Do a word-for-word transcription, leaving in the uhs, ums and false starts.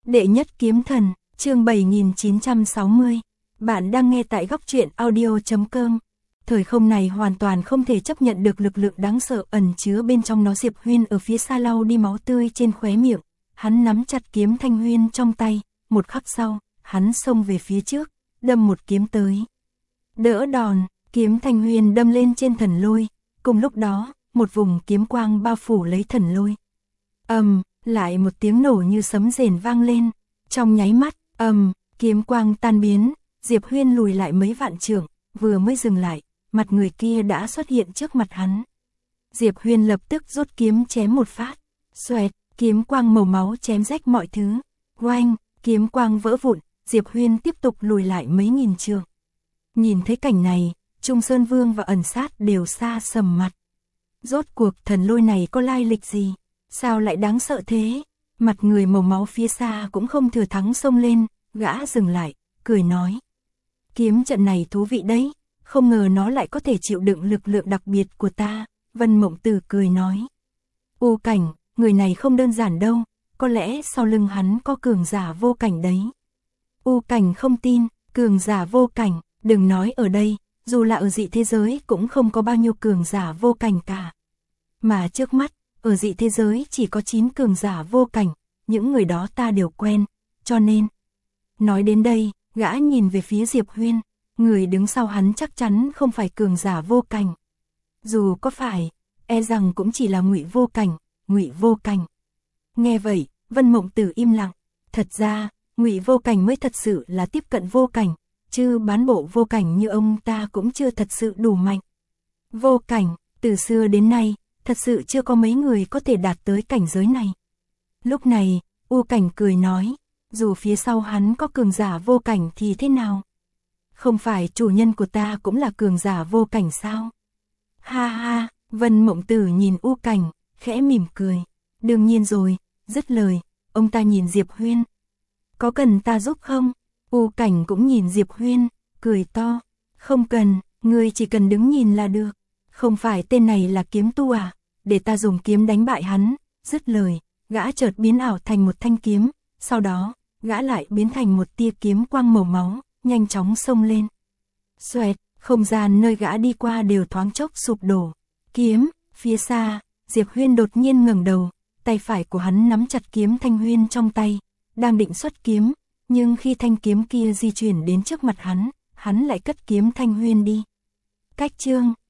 Đệ nhất kiếm thần, chương bảy nghìn chín trăm sáu mươi. Bạn đang nghe tại góc truyện audio chấm com. Thời không này hoàn toàn không thể chấp nhận được lực lượng đáng sợ ẩn chứa bên trong nó. Diệp Huyên ở phía xa lau đi máu tươi trên khóe miệng, hắn nắm chặt kiếm Thanh Huyên trong tay, một khắc sau, hắn xông về phía trước, đâm một kiếm tới. Đỡ đòn, kiếm Thanh Huyên đâm lên trên thần lôi, cùng lúc đó, một vùng kiếm quang bao phủ lấy thần lôi. Ầm, lại một tiếng nổ như sấm rền vang lên, trong nháy mắt, ầm, kiếm quang tan biến, Diệp Huyên lùi lại mấy vạn trượng, vừa mới dừng lại, mặt người kia đã xuất hiện trước mặt hắn. Diệp Huyên lập tức rút kiếm chém một phát, xoẹt, kiếm quang màu máu chém rách mọi thứ, oanh, kiếm quang vỡ vụn, Diệp Huyên tiếp tục lùi lại mấy nghìn trượng. Nhìn thấy cảnh này, Trung Sơn Vương và Ẩn Sát đều xa sầm mặt. Rốt cuộc thần lôi này có lai lịch gì? Sao lại đáng sợ thế? Mặt người màu máu phía xa cũng không thừa thắng xông lên, gã dừng lại, cười nói. Kiếm trận này thú vị đấy, không ngờ nó lại có thể chịu đựng lực lượng đặc biệt của ta. Vân Mộng Tử cười nói. U Cảnh, người này không đơn giản đâu, có lẽ sau lưng hắn có cường giả vô cảnh đấy. U Cảnh không tin, cường giả vô cảnh, đừng nói ở đây, dù là ở dị thế giới cũng không có bao nhiêu cường giả vô cảnh cả. Mà trước mắt, ở dị thế giới chỉ có chín cường giả vô cảnh, những người đó ta đều quen, cho nên. Nói đến đây, gã nhìn về phía Diệp Huyên, người đứng sau hắn chắc chắn không phải cường giả vô cảnh. Dù có phải, e rằng cũng chỉ là Ngụy vô cảnh, Ngụy vô cảnh. Nghe vậy, Vân Mộng Tử im lặng, thật ra, Ngụy vô cảnh mới thật sự là tiếp cận vô cảnh, chứ bán bộ vô cảnh như ông ta cũng chưa thật sự đủ mạnh. Vô cảnh, từ xưa đến nay, thật sự chưa có mấy người có thể đạt tới cảnh giới này. Lúc này, U Cảnh cười nói, dù phía sau hắn có cường giả vô cảnh thì thế nào? Không phải chủ nhân của ta cũng là cường giả vô cảnh sao? Ha ha, Vân Mộng Tử nhìn U Cảnh, khẽ mỉm cười. Đương nhiên rồi, dứt lời, ông ta nhìn Diệp Huyên. Có cần ta giúp không? U Cảnh cũng nhìn Diệp Huyên, cười to. Không cần, ngươi chỉ cần đứng nhìn là được. Không phải tên này là kiếm tu à? Để ta dùng kiếm đánh bại hắn. Dứt lời, gã chợt biến ảo thành một thanh kiếm, sau đó, gã lại biến thành một tia kiếm quang màu máu, nhanh chóng xông lên. Xoẹt, không gian nơi gã đi qua đều thoáng chốc sụp đổ. Kiếm, phía xa, Diệp Huyên đột nhiên ngẩng đầu, tay phải của hắn nắm chặt kiếm Thanh Huyên trong tay, đang định xuất kiếm, nhưng khi thanh kiếm kia di chuyển đến trước mặt hắn, hắn lại cất kiếm Thanh Huyên đi. Cách chương